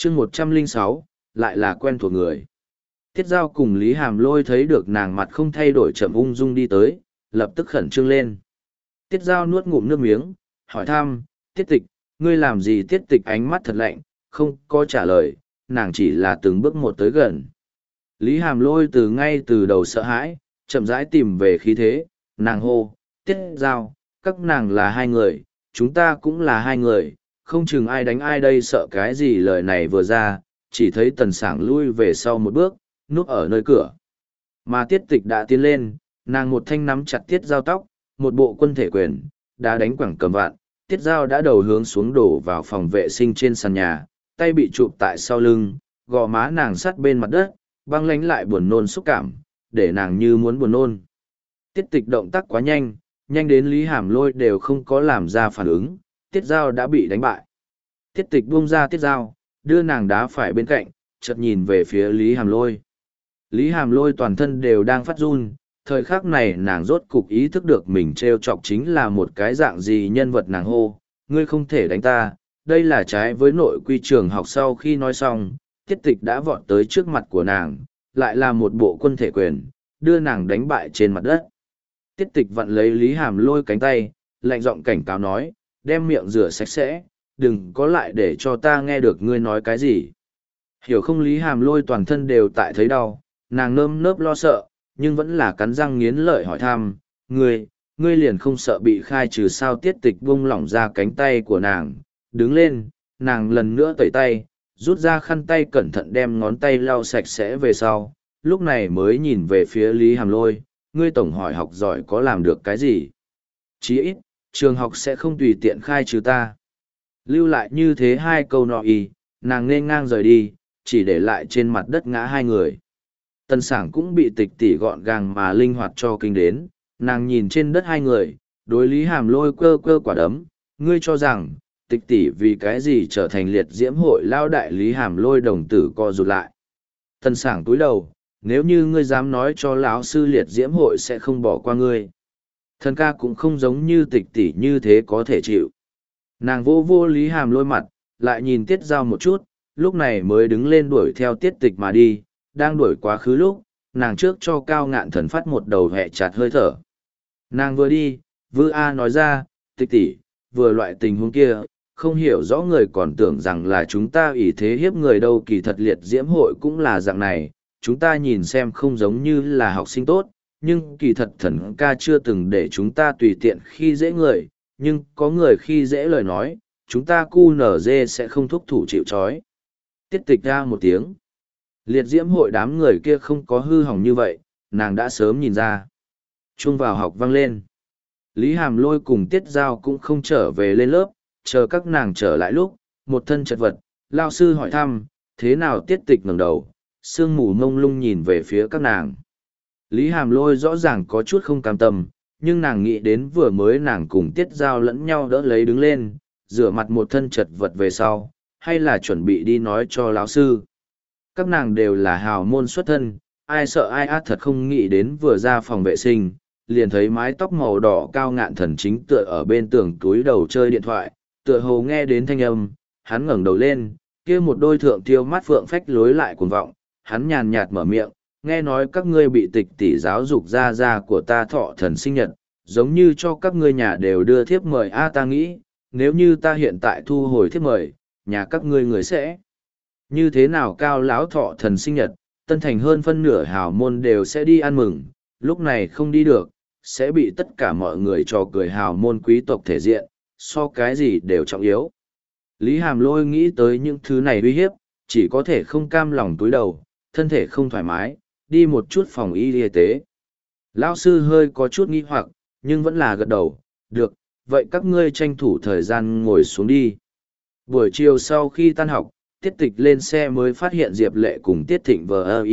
chương 106, lại là quen thuộc người. Tiết Giao cùng Lý Hàm Lôi thấy được nàng mặt không thay đổi chậm ung dung đi tới, lập tức khẩn trương lên. Tiết Giao nuốt ngụm nước miếng, hỏi thăm, Tiết Tịch, ngươi làm gì? Tiết Tịch ánh mắt thật lạnh, không có trả lời, nàng chỉ là từng bước một tới gần. Lý Hàm Lôi ngay từ đầu sợ hãi, chậm rãi tìm về khí thế, nàng hô, Tiết Giao, các nàng là hai người, chúng ta cũng là hai người, không chừng ai đánh ai đây. Sợ cái gì? Lời này vừa ra, chỉ thấy Tần Sảng lui về sau một bước, núp ở nơi cửa. Mà Tiết Tịch đã tiến lên, nàng một thanh nắm chặt Tiết Giao tóc, một bộ quân thể quyền, đã đánh quẳng cầm vạn. Tiết Giao đã đầu hướng xuống đổ vào phòng vệ sinh trên sàn nhà, tay bị chụp tại sau lưng, gò má nàng sát bên mặt đất, băng lánh lại buồn nôn xúc cảm, để nàng như muốn buồn nôn. Tiết Tịch động tác quá nhanh, nhanh đến Lý Hàm Lôi đều không có làm ra phản ứng, Tiết Giao đã bị đánh bại. Tiết Tịch buông ra Tiết Giao, đưa nàng đá phải bên cạnh, chợt nhìn về phía Lý Hàm Lôi. Lý Hàm Lôi toàn thân đều đang phát run, thời khắc này nàng rốt cục ý thức được mình trêu chọc chính là một cái dạng gì nhân vật. Nàng hô, ngươi không thể đánh ta, đây là trái với nội quy trường học. Sau khi nói xong, Tiết Tịch đã vọt tới trước mặt của nàng, lại là một bộ quân thể quyền, đưa nàng đánh bại trên mặt đất. Tiết Tịch vặn lấy Lý Hàm Lôi cánh tay, lạnh giọng cảnh cáo nói, đem miệng rửa sạch sẽ, đừng có lại để cho ta nghe được ngươi nói cái gì. Hiểu không? Lý Hàm Lôi toàn thân đều tại thấy đau, nàng nơm nớp lo sợ, nhưng vẫn là cắn răng nghiến lợi hỏi thăm, ngươi liền không sợ bị khai trừ sao? Tiết Tịch buông lỏng ra cánh tay của nàng, đứng lên, nàng lần nữa tẩy tay, rút ra khăn tay cẩn thận đem ngón tay lau sạch sẽ về sau, lúc này mới nhìn về phía Lý Hàm Lôi, ngươi tổng hỏi học giỏi có làm được cái gì? Chí ít, trường học sẽ không tùy tiện khai trừ ta. Lưu lại như thế hai câu nọ nàng nên ngang rời đi, chỉ để lại trên mặt đất ngã hai người. Tần Sảng cũng bị Tịch tỷ gọn gàng mà linh hoạt cho kinh đến, nàng nhìn trên đất hai người, đối Lý Hàm Lôi cơ cơ quả đấm, ngươi cho rằng, Tịch tỷ vì cái gì trở thành liệt diễm hội lao đại? Lý Hàm Lôi đồng tử co rụt lại. Tần Sảng cúi đầu, nếu như ngươi dám nói cho lão sư liệt diễm hội sẽ không bỏ qua ngươi. Thần ca cũng không giống như Tịch tỷ như thế có thể chịu. Nàng vô vô Lý Hàm Lôi mặt, lại nhìn Tiết Giao một chút, lúc này mới đứng lên đuổi theo Tiết Tịch mà đi. Đang đuổi quá khứ lúc, nàng trước cho Cao Ngạn Thần phát một đầu hẹ chặt hơi thở. Nàng vừa đi, Vư A nói ra, Tịch tỷ, vừa loại tình huống kia, không hiểu rõ người còn tưởng rằng là chúng ta ỷ thế hiếp người đâu. Kỳ thật liệt diễm hội cũng là dạng này, chúng ta nhìn xem không giống như là học sinh tốt, nhưng kỳ thật Thần ca chưa từng để chúng ta tùy tiện khi dễ người, nhưng có người khi dễ lời nói, chúng ta QNZ sẽ không thúc thủ chịu trói. Tiết Tịch ra một tiếng. Liệt diễm hội đám người kia không có hư hỏng như vậy, nàng đã sớm nhìn ra. Chuông vào học vang lên. Lý Hàm Lôi cùng Tiết Giao cũng không trở về lên lớp, chờ các nàng trở lại lúc, một thân chật vật, lao sư hỏi thăm, thế nào? Tiết Tịch ngẩng đầu, sương mù mông lung nhìn về phía các nàng. Lý Hàm Lôi rõ ràng có chút không cam tâm, nhưng nàng nghĩ đến vừa mới nàng cùng Tiết Giao lẫn nhau đỡ lấy đứng lên, rửa mặt một thân chật vật về sau, hay là chuẩn bị đi nói cho lão sư. Các nàng đều là hào môn xuất thân, ai sợ ai át. Thật không nghĩ đến vừa ra phòng vệ sinh, liền thấy mái tóc màu đỏ Cao Ngạn Thần chính tựa ở bên tường túi đầu chơi điện thoại, tựa hồ nghe đến thanh âm, hắn ngẩng đầu lên, kia một đôi thượng tiêu mắt phượng phách lối lại cuồng vọng, hắn nhàn nhạt mở miệng, nghe nói các ngươi bị Tịch tỷ giáo dục ra của ta thọ thần sinh nhật, giống như cho các ngươi nhà đều đưa thiếp mời. Ta nghĩ, nếu như ta hiện tại thu hồi thiếp mời, nhà các ngươi người sẽ như thế nào? Cao lão thọ thần sinh nhật, Tân Thành hơn phân nửa hào môn đều sẽ đi ăn mừng, lúc này không đi được, sẽ bị tất cả mọi người trò cười. Hào môn quý tộc thể diện, so cái gì đều trọng yếu. Lý Hàm Lôi nghĩ tới những thứ này uy hiếp, chỉ có thể không cam lòng túi đầu, thân thể không thoải mái, đi một chút phòng y tế. Lão sư hơi có chút nghi hoặc, nhưng vẫn là gật đầu, được, vậy các ngươi tranh thủ thời gian ngồi xuống đi. Buổi chiều sau khi tan học, Tiết Tịch lên xe mới phát hiện Diệp Lệ cùng Tiết Thịnh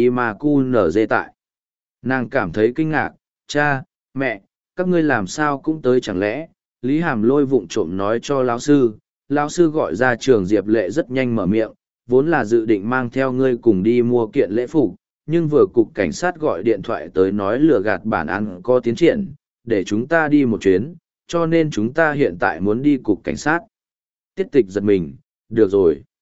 QNZ tại. Nàng cảm thấy kinh ngạc, cha, mẹ, các ngươi làm sao cũng tới chẳng lẽ? Lý Hàm Lôi vụng trộm nói cho lão sư gọi ra trường. Diệp Lệ rất nhanh mở miệng, vốn là dự định mang theo ngươi cùng đi mua kiện lễ phục, nhưng vừa cục cảnh sát gọi điện thoại tới nói lừa gạt bản án có tiến triển, để chúng ta đi một chuyến, cho nên chúng ta hiện tại muốn đi cục cảnh sát. Tiết Tịch giật mình, được rồi.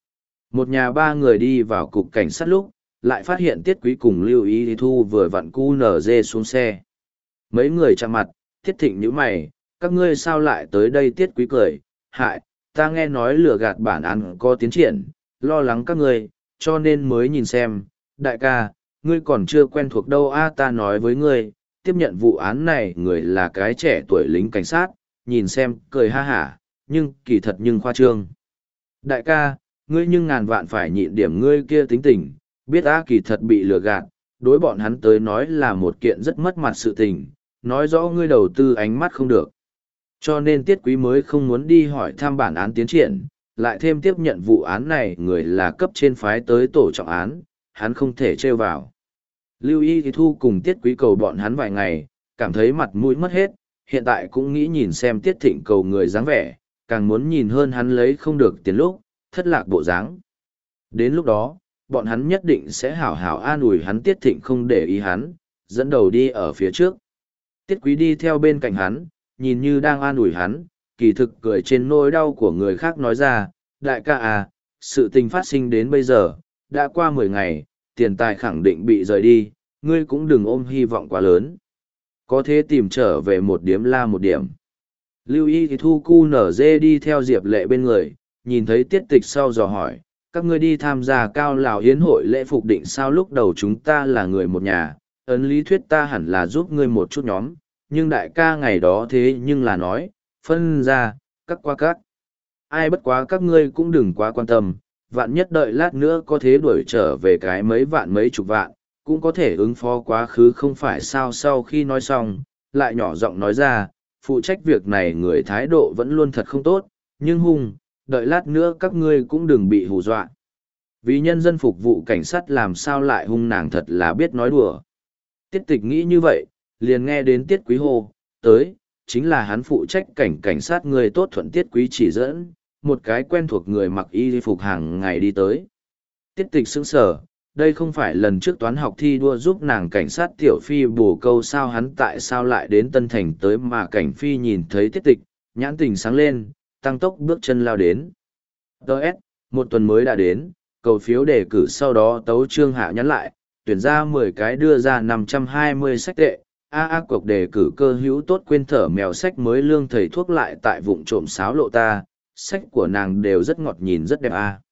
Một nhà ba người đi vào cục cảnh sát lúc, lại phát hiện Tiết Quý cùng Lưu Ý Thu vừa vặn QNZ xuống xe. Mấy người chạm mặt, Thiết Thịnh nhíu mày, các ngươi sao lại tới đây? Tiết Quý cười, hại, ta nghe nói lừa gạt bản án có tiến triển, lo lắng các ngươi, cho nên mới nhìn xem. Đại ca, ngươi còn chưa quen thuộc đâu a, ta nói với ngươi, tiếp nhận vụ án này người là cái trẻ tuổi lính cảnh sát, nhìn xem, cười ha hả, nhưng kỳ thật nhưng khoa trương. Đại ca, ngươi nhưng ngàn vạn phải nhịn điểm ngươi kia tính tình, biết a, kỳ thật bị lừa gạt, đối bọn hắn tới nói là một kiện rất mất mặt sự tình, nói rõ ngươi đầu tư ánh mắt không được. Cho nên Tiết Quý mới không muốn đi hỏi thăm bản án tiến triển, lại thêm tiếp nhận vụ án này người là cấp trên phái tới tổ trọng án, hắn không thể trêu vào. Lưu Y Thu cùng Tiết Quý cầu bọn hắn vài ngày, cảm thấy mặt mũi mất hết, hiện tại cũng nghĩ nhìn xem Tiết Thịnh cầu người dáng vẻ, càng muốn nhìn hơn hắn lấy không được tiền lúc, thất lạc bộ dáng. Đến lúc đó, bọn hắn nhất định sẽ hảo hảo an ủi hắn. Tiết Thịnh không để ý hắn, dẫn đầu đi ở phía trước. Tiết Quý đi theo bên cạnh hắn, nhìn như đang an ủi hắn, kỳ thực cười trên nỗi đau của người khác nói ra, đại ca à, sự tình phát sinh đến bây giờ, đã qua 10 ngày, tiền tài khẳng định bị rời đi, ngươi cũng đừng ôm hy vọng quá lớn. Có thế tìm trở về một điểm là một điểm. Lưu Y thì Thu Cu Nở Dê đi theo Diệp Lệ bên người, nhìn thấy Tiết Tịch sau dò hỏi, các ngươi đi tham gia Cao Lào Hiến hội lễ phục định sao? Lúc đầu chúng ta là người một nhà, ấn lý thuyết ta hẳn là giúp ngươi một chút nhóm, nhưng đại ca ngày đó thế nhưng là nói, phân ra, cắt qua cắt. Ai bất quá các ngươi cũng đừng quá quan tâm, vạn nhất đợi lát nữa có thế đuổi trở về cái mấy vạn mấy chục vạn, cũng có thể ứng phó quá khứ không phải sao. Sau khi nói xong, lại nhỏ giọng nói ra, phụ trách việc này người thái độ vẫn luôn thật không tốt, nhưng hung, đợi lát nữa các ngươi cũng đừng bị hù dọa. Vì nhân dân phục vụ cảnh sát làm sao lại hung, nàng thật là biết nói đùa. Tiết Tịch nghĩ như vậy, liền nghe đến Tiết Quý hô, tới, chính là hắn phụ trách cảnh sát người tốt. Thuận Tiết Quý chỉ dẫn, một cái quen thuộc người mặc y phục hàng ngày đi tới. Tiết Tịch sững sờ, đây không phải lần trước toán học thi đua giúp nàng cảnh sát Tiểu Phi bổ câu sao? Hắn tại sao lại đến Tân Thành tới? Mà Cảnh Phi nhìn thấy Tiết Tịch, nhãn tình sáng lên, tăng tốc bước chân lao đến. Đợt, một tuần mới đã đến, cầu phiếu đề cử sau đó tấu trương hạ nhắn lại, tuyển ra 10 cái đưa ra 520 sách tệ. Cuộc đề cử cơ hữu tốt quên thở mèo sách mới lương thầy thuốc lại tại vụng trộm sáo lộ ta, sách của nàng đều rất ngọt nhìn rất đẹp